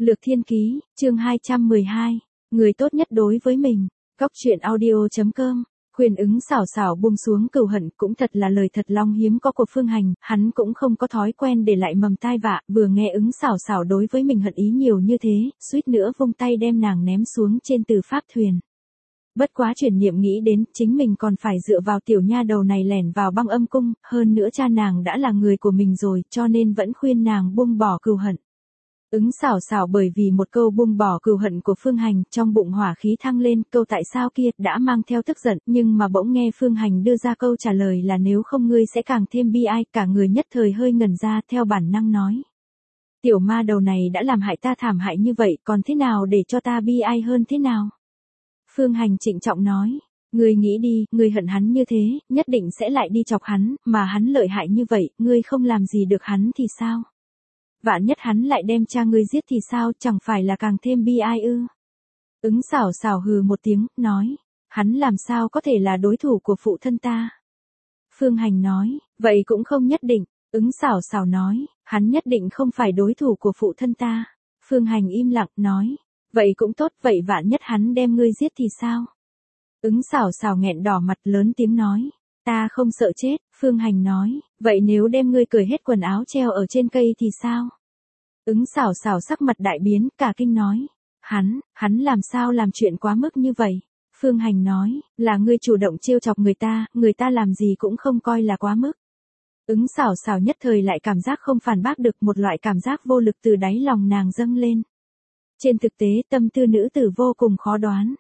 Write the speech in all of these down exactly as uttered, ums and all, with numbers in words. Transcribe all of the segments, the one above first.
Lược Thiên Ký, chương hai trăm mười hai, người tốt nhất đối với mình. Cóc truyện audio chấm com. Khuyên ứng xảo xảo buông xuống cừu hận cũng thật là lời thật long hiếm có của Phương Hành, hắn cũng không có thói quen để lại mầm tai vạ, vừa nghe ứng xảo xảo đối với mình hận ý nhiều như thế, suýt nữa vung tay đem nàng ném xuống trên từ pháp thuyền. Bất quá chuyển niệm nghĩ đến, chính mình còn phải dựa vào tiểu nha đầu này lẻn vào băng âm cung, hơn nữa cha nàng đã là người của mình rồi, cho nên vẫn khuyên nàng buông bỏ cừu hận. Ứng xảo xảo bởi vì một câu buông bỏ cừu hận của Phương Hành, trong bụng hỏa khí thăng lên, câu tại sao kia, đã mang theo tức giận, nhưng mà bỗng nghe Phương Hành đưa ra câu trả lời là nếu không ngươi sẽ càng thêm bi ai, cả người nhất thời hơi ngẩn ra, theo bản năng nói. Tiểu ma đầu này đã làm hại ta thảm hại như vậy, còn thế nào để cho ta bi ai hơn thế nào? Phương Hành trịnh trọng nói, ngươi nghĩ đi, ngươi hận hắn như thế, nhất định sẽ lại đi chọc hắn, mà hắn lợi hại như vậy, ngươi không làm gì được hắn thì sao? Vạn nhất hắn lại đem cha ngươi giết thì sao, chẳng phải là càng thêm bi ai ư? Ứng xảo xảo hừ một tiếng, nói, hắn làm sao có thể là đối thủ của phụ thân ta? Phương Hành nói, vậy cũng không nhất định. Ứng xảo xảo nói, hắn nhất định không phải đối thủ của phụ thân ta. Phương Hành im lặng, nói, vậy cũng tốt, vậy vạn nhất hắn đem ngươi giết thì sao? Ứng xảo xảo nghẹn đỏ mặt lớn tiếng nói, ta không sợ chết. Phương Hành nói, vậy nếu đem ngươi cởi hết quần áo treo ở trên cây thì sao? Ứng xảo xảo sắc mặt đại biến, cả kinh nói, hắn, hắn làm sao làm chuyện quá mức như vậy? Phương Hành nói, là ngươi chủ động trêu chọc người ta, người ta làm gì cũng không coi là quá mức. Ứng xảo xảo nhất thời lại cảm giác không phản bác được, một loại cảm giác vô lực từ đáy lòng nàng dâng lên. Trên thực tế tâm tư nữ tử vô cùng khó đoán.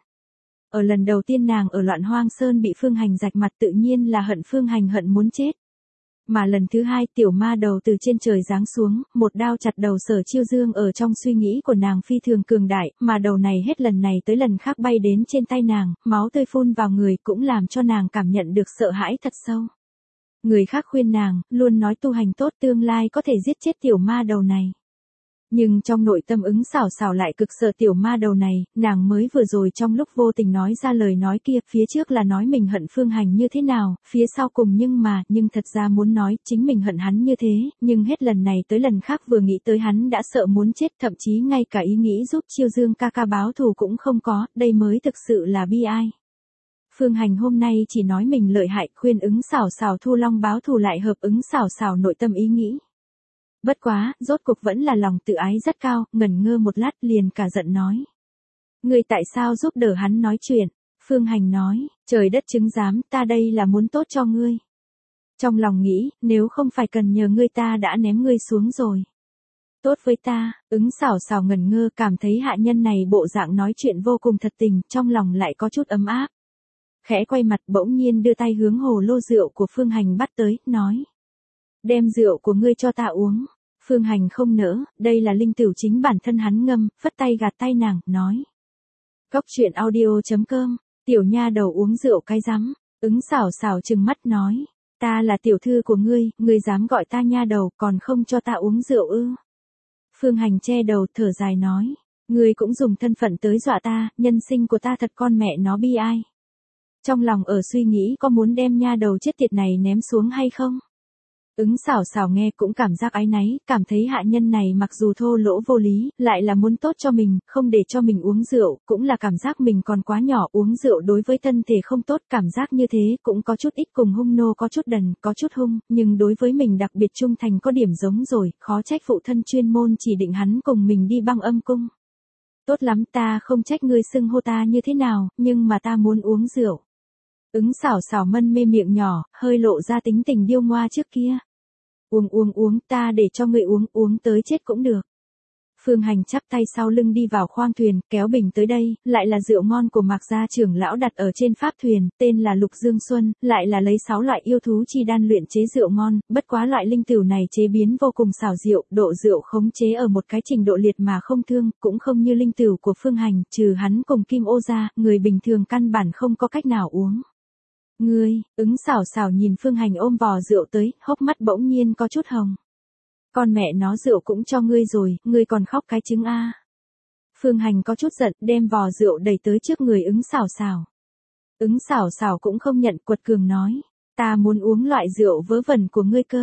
Ở lần đầu tiên nàng ở Loạn Hoang Sơn bị Phương Hành rạch mặt tự nhiên là hận Phương Hành hận muốn chết. Mà lần thứ hai tiểu ma đầu từ trên trời giáng xuống, một đao chặt đầu Sở Chiêu Dương ở trong suy nghĩ của nàng phi thường cường đại, mà đầu này hết lần này tới lần khác bay đến trên tay nàng, máu tươi phun vào người cũng làm cho nàng cảm nhận được sợ hãi thật sâu. Người khác khuyên nàng, luôn nói tu hành tốt tương lai có thể giết chết tiểu ma đầu này. Nhưng trong nội tâm ứng xảo xảo lại cực sợ tiểu ma đầu này, nàng mới vừa rồi trong lúc vô tình nói ra lời nói kia, phía trước là nói mình hận Phương Hành như thế nào, phía sau cùng nhưng mà, nhưng thật ra muốn nói chính mình hận hắn như thế, nhưng hết lần này tới lần khác vừa nghĩ tới hắn đã sợ muốn chết, thậm chí ngay cả ý nghĩ giúp Chiêu Dương ca ca báo thù cũng không có, đây mới thực sự là bi ai. Phương Hành hôm nay chỉ nói mình lợi hại, khuyên ứng xảo xảo thu long báo thù lại hợp ứng xảo xảo nội tâm ý nghĩ. Bất quá, rốt cuộc vẫn là lòng tự ái rất cao, ngẩn ngơ một lát liền cả giận nói. Ngươi tại sao giúp đỡ hắn nói chuyện? Phương Hành nói, trời đất chứng giám, ta đây là muốn tốt cho ngươi. Trong lòng nghĩ, nếu không phải cần nhờ ngươi ta đã ném ngươi xuống rồi. Tốt với ta, ứng xảo xảo ngẩn ngơ cảm thấy hạ nhân này bộ dạng nói chuyện vô cùng thật tình, trong lòng lại có chút ấm áp. Khẽ quay mặt bỗng nhiên đưa tay hướng hồ lô rượu của Phương Hành bắt tới, nói. Đem rượu của ngươi cho ta uống. Phương Hành không nỡ, đây là linh tửu chính bản thân hắn ngâm, phất tay gạt tay nàng, nói. Cóc truyện audio chấm com, tiểu nha đầu uống rượu cái rắm, ứng xảo xảo trừng mắt nói. Ta là tiểu thư của ngươi, ngươi dám gọi ta nha đầu còn không cho ta uống rượu ư. Phương Hành che đầu thở dài nói. Ngươi cũng dùng thân phận tới dọa ta, nhân sinh của ta thật con mẹ nó bi ai. Trong lòng ở suy nghĩ có muốn đem nha đầu chết tiệt này ném xuống hay không? Ứng xảo xảo nghe cũng cảm giác áy náy, cảm thấy hạ nhân này mặc dù thô lỗ vô lý, lại là muốn tốt cho mình, không để cho mình uống rượu, cũng là cảm giác mình còn quá nhỏ, uống rượu đối với thân thể không tốt, cảm giác như thế cũng có chút ít cùng hung nô có chút đần, có chút hung, nhưng đối với mình đặc biệt trung thành có điểm giống rồi, khó trách phụ thân chuyên môn chỉ định hắn cùng mình đi băng âm cung. Tốt lắm, ta không trách ngươi xưng hô ta như thế nào, nhưng mà ta muốn uống rượu. Ứng xảo xảo mân mê miệng nhỏ, hơi lộ ra tính tình điêu ngoa trước kia. Uống uống uống, ta để cho ngươi uống, uống tới chết cũng được. Phương Hành chắp tay sau lưng đi vào khoang thuyền, kéo bình tới đây, lại là rượu ngon của Mạc gia trưởng lão đặt ở trên pháp thuyền, tên là Lục Dương Xuân, lại là lấy sáu loại yêu thú chi đan luyện chế rượu ngon, bất quá loại linh tửu này chế biến vô cùng xảo diệu, độ rượu khống chế ở một cái trình độ liệt mà không thương, cũng không như linh tửu của Phương Hành, trừ hắn cùng Kim Ô ra, người bình thường căn bản không có cách nào uống. Ngươi, ứng xảo xảo nhìn Phương Hành ôm vò rượu tới, hốc mắt bỗng nhiên có chút hồng. Con mẹ nó rượu cũng cho ngươi rồi, ngươi còn khóc cái trứng a. Phương Hành có chút giận, đem vò rượu đẩy tới trước người ứng xảo xảo. Ứng xảo xảo cũng không nhận, quật cường nói, ta muốn uống loại rượu vớ vẩn của ngươi cơ.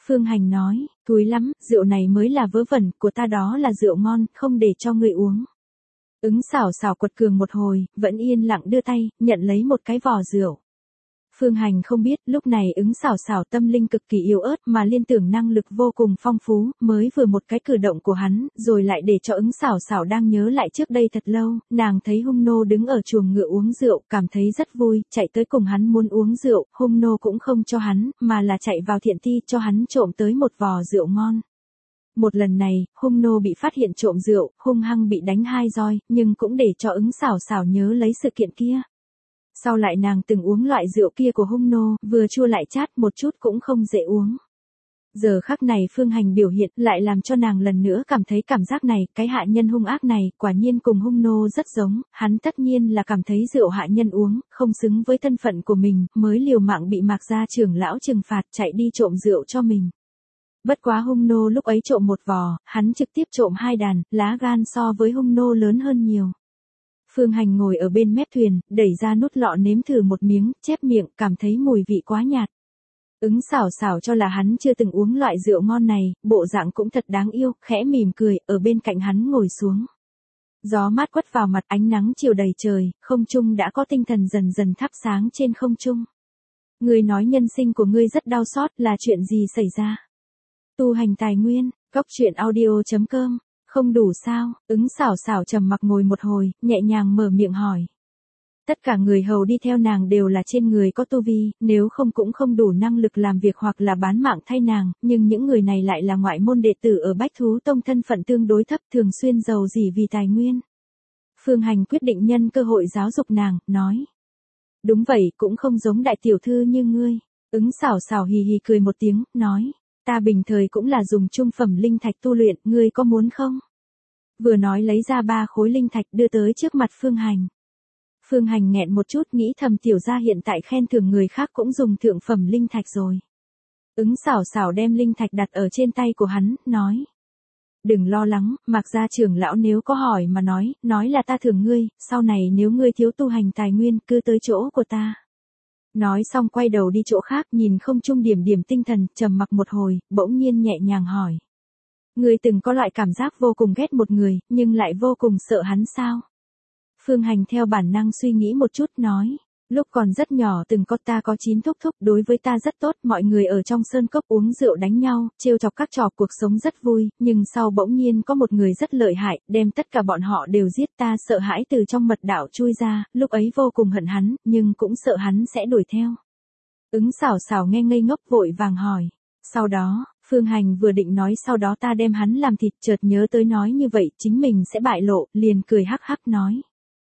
Phương Hành nói, thúi lắm, rượu này mới là vớ vẩn, của ta đó là rượu ngon, không để cho ngươi uống. Ứng xảo xảo quật cường một hồi, vẫn yên lặng đưa tay, nhận lấy một cái vò rượu. Phương Hành không biết, lúc này ứng xảo xảo tâm linh cực kỳ yếu ớt mà liên tưởng năng lực vô cùng phong phú, mới vừa một cái cử động của hắn, rồi lại để cho ứng xảo xảo đang nhớ lại trước đây thật lâu, nàng thấy hung nô đứng ở chuồng ngựa uống rượu, cảm thấy rất vui, chạy tới cùng hắn muốn uống rượu, hung nô cũng không cho hắn, mà là chạy vào thiện ti cho hắn trộm tới một vò rượu ngon. Một lần này, hung nô bị phát hiện trộm rượu, hung hăng bị đánh hai roi, nhưng cũng để cho ứng xảo xảo nhớ lấy sự kiện kia. Sau lại nàng từng uống loại rượu kia của hung nô, vừa chua lại chát một chút cũng không dễ uống. Giờ khắc này Phương Hành biểu hiện lại làm cho nàng lần nữa cảm thấy cảm giác này, cái hạ nhân hung ác này, quả nhiên cùng hung nô rất giống, hắn tất nhiên là cảm thấy rượu hạ nhân uống, không xứng với thân phận của mình, mới liều mạng bị Mạc gia trưởng lão trừng phạt chạy đi trộm rượu cho mình. Bất quá hung nô lúc ấy trộm một vò, hắn trực tiếp trộm hai đàn, lá gan so với hung nô lớn hơn nhiều. Phương Hành ngồi ở bên mép thuyền, đẩy ra nút lọ nếm thử một miếng, chép miệng, cảm thấy mùi vị quá nhạt. Ứng xảo xảo cho là hắn chưa từng uống loại rượu ngon này, bộ dạng cũng thật đáng yêu, khẽ mỉm cười, ở bên cạnh hắn ngồi xuống. Gió mát quất vào mặt, ánh nắng chiều đầy trời, không trung đã có tinh thần dần dần thắp sáng trên không trung. Ngươi nói nhân sinh của ngươi rất đau xót, là chuyện gì xảy ra? Tu hành tài nguyên, góc truyện audio chấm com. Không đủ sao? Ứng xảo xảo trầm mặc ngồi một hồi, nhẹ nhàng mở miệng hỏi. Tất cả người hầu đi theo nàng đều là trên người có tu vi, nếu không cũng không đủ năng lực làm việc hoặc là bán mạng thay nàng, nhưng những người này lại là ngoại môn đệ tử ở Bách Thú Tông, thân phận tương đối thấp, thường xuyên giàu gì vì tài nguyên. Phương Hành quyết định nhân cơ hội giáo dục nàng, nói. Đúng vậy, cũng không giống đại tiểu thư như ngươi. Ứng xảo xảo hì hì cười một tiếng, nói. Ta bình thời cũng là dùng trung phẩm linh thạch tu luyện, ngươi có muốn không? Vừa nói lấy ra ba khối linh thạch đưa tới trước mặt Phương Hành. Phương Hành nghẹn một chút, nghĩ thầm tiểu gia hiện tại khen thưởng người khác cũng dùng thượng phẩm linh thạch rồi. Ứng xảo xảo đem linh thạch đặt ở trên tay của hắn, nói. Đừng lo lắng, Mạc gia trưởng lão nếu có hỏi mà nói, nói là ta thưởng ngươi, sau này nếu ngươi thiếu tu hành tài nguyên, cứ tới chỗ của ta. Nói xong quay đầu đi chỗ khác, nhìn không trung điểm điểm tinh thần, trầm mặc một hồi, bỗng nhiên nhẹ nhàng hỏi. Ngươi từng có loại cảm giác vô cùng ghét một người, nhưng lại vô cùng sợ hắn sao? Phương Hành theo bản năng suy nghĩ một chút, nói. Lúc còn rất nhỏ từng có ta có chín thúc thúc, đối với ta rất tốt, mọi người ở trong sơn cốc uống rượu đánh nhau, trêu chọc các trò cuộc sống rất vui, nhưng sau bỗng nhiên có một người rất lợi hại, đem tất cả bọn họ đều giết, ta sợ hãi từ trong mật đạo chui ra, lúc ấy vô cùng hận hắn, nhưng cũng sợ hắn sẽ đuổi theo. Ứng xảo xảo nghe ngây ngốc vội vàng hỏi. Sau đó, Phương Hành vừa định nói sau đó ta đem hắn làm thịt, chợt nhớ tới nói như vậy chính mình sẽ bại lộ, liền cười hắc hắc nói.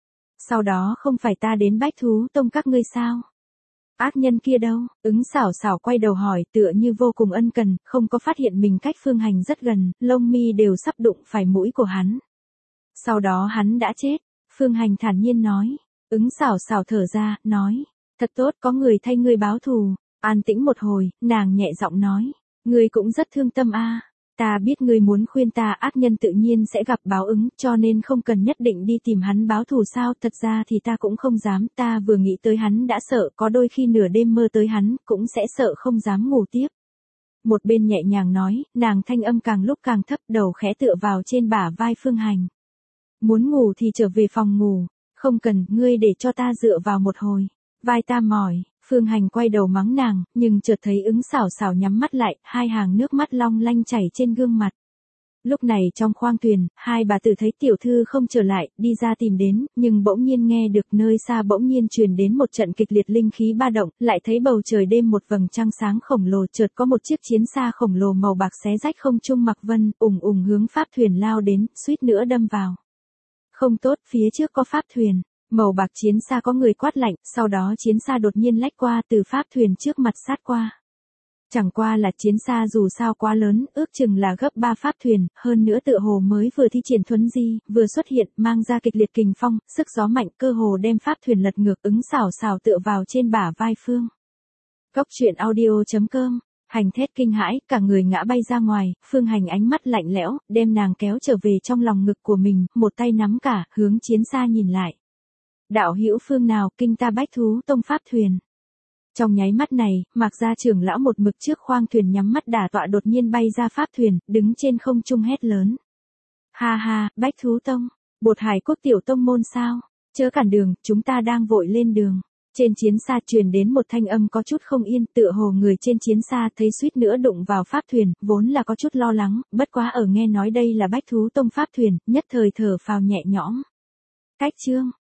Sau đó không phải ta đến Bách Thú Tông các ngươi sao? Ác nhân kia đâu? Ứng xảo xảo quay đầu hỏi, tựa như vô cùng ân cần, không có phát hiện mình cách Phương Hành rất gần, lông mi đều sắp đụng phải mũi của hắn. Sau đó hắn đã chết, Phương Hành thản nhiên nói. Ứng xảo xảo thở ra, nói. Thật tốt, có người thay ngươi báo thù. An tĩnh một hồi, nàng nhẹ giọng nói. Ngươi cũng rất thương tâm a. Ta biết ngươi muốn khuyên ta, ác nhân tự nhiên sẽ gặp báo ứng, cho nên không cần nhất định đi tìm hắn báo thù sao, thật ra thì ta cũng không dám, ta vừa nghĩ tới hắn đã sợ, có đôi khi nửa đêm mơ tới hắn, cũng sẽ sợ không dám ngủ tiếp. Một bên nhẹ nhàng nói, nàng thanh âm càng lúc càng thấp, đầu khẽ tựa vào trên bả vai Phương Hành. Muốn ngủ thì trở về phòng ngủ, không cần, ngươi để cho ta dựa vào một hồi, vai ta mỏi. Phương Hành quay đầu mắng nàng, nhưng chợt thấy ứng xảo xảo nhắm mắt lại, hai hàng nước mắt long lanh chảy trên gương mặt. Lúc này trong khoang thuyền, hai bà tử thấy tiểu thư không trở lại, đi ra tìm đến, nhưng bỗng nhiên nghe được nơi xa bỗng nhiên truyền đến một trận kịch liệt linh khí ba động, lại thấy bầu trời đêm một vầng trăng sáng khổng lồ, chợt có một chiếc chiến xa khổng lồ màu bạc xé rách không trung mặc vân, ùng ùng hướng pháp thuyền lao đến, suýt nữa đâm vào. Không tốt, phía trước có pháp thuyền. Màu bạc chiến xa có người quát lạnh, sau đó chiến xa đột nhiên lách qua từ pháp thuyền trước mặt sát qua. Chẳng qua là chiến xa dù sao quá lớn, ước chừng là gấp ba pháp thuyền, hơn nữa tựa hồ mới vừa thi triển thuấn di, vừa xuất hiện, mang ra kịch liệt kình phong, sức gió mạnh, cơ hồ đem pháp thuyền lật ngược, ứng xảo xảo tựa vào trên bả vai Phương. Góc truyện audio chấm com. Hành thét kinh hãi, cả người ngã bay ra ngoài, Phương Hành ánh mắt lạnh lẽo, đem nàng kéo trở về trong lòng ngực của mình, một tay nắm cả, hướng chiến xa nhìn lại. Đạo hữu phương nào, kinh ta Bách Thú Tông pháp thuyền. Trong nháy mắt này, Mạc gia trưởng lão một mực trước khoang thuyền nhắm mắt đả tọa đột nhiên bay ra pháp thuyền, đứng trên không trung hét lớn. Ha ha, Bách Thú Tông, Bột Hải Quốc tiểu tông môn sao? Chớ cản đường, chúng ta đang vội lên đường. Trên chiến xa truyền đến một thanh âm có chút không yên, tựa hồ người trên chiến xa thấy suýt nữa đụng vào pháp thuyền, vốn là có chút lo lắng, bất quá ở nghe nói đây là Bách Thú Tông pháp thuyền, nhất thời thở phào nhẹ nhõm. Cách chương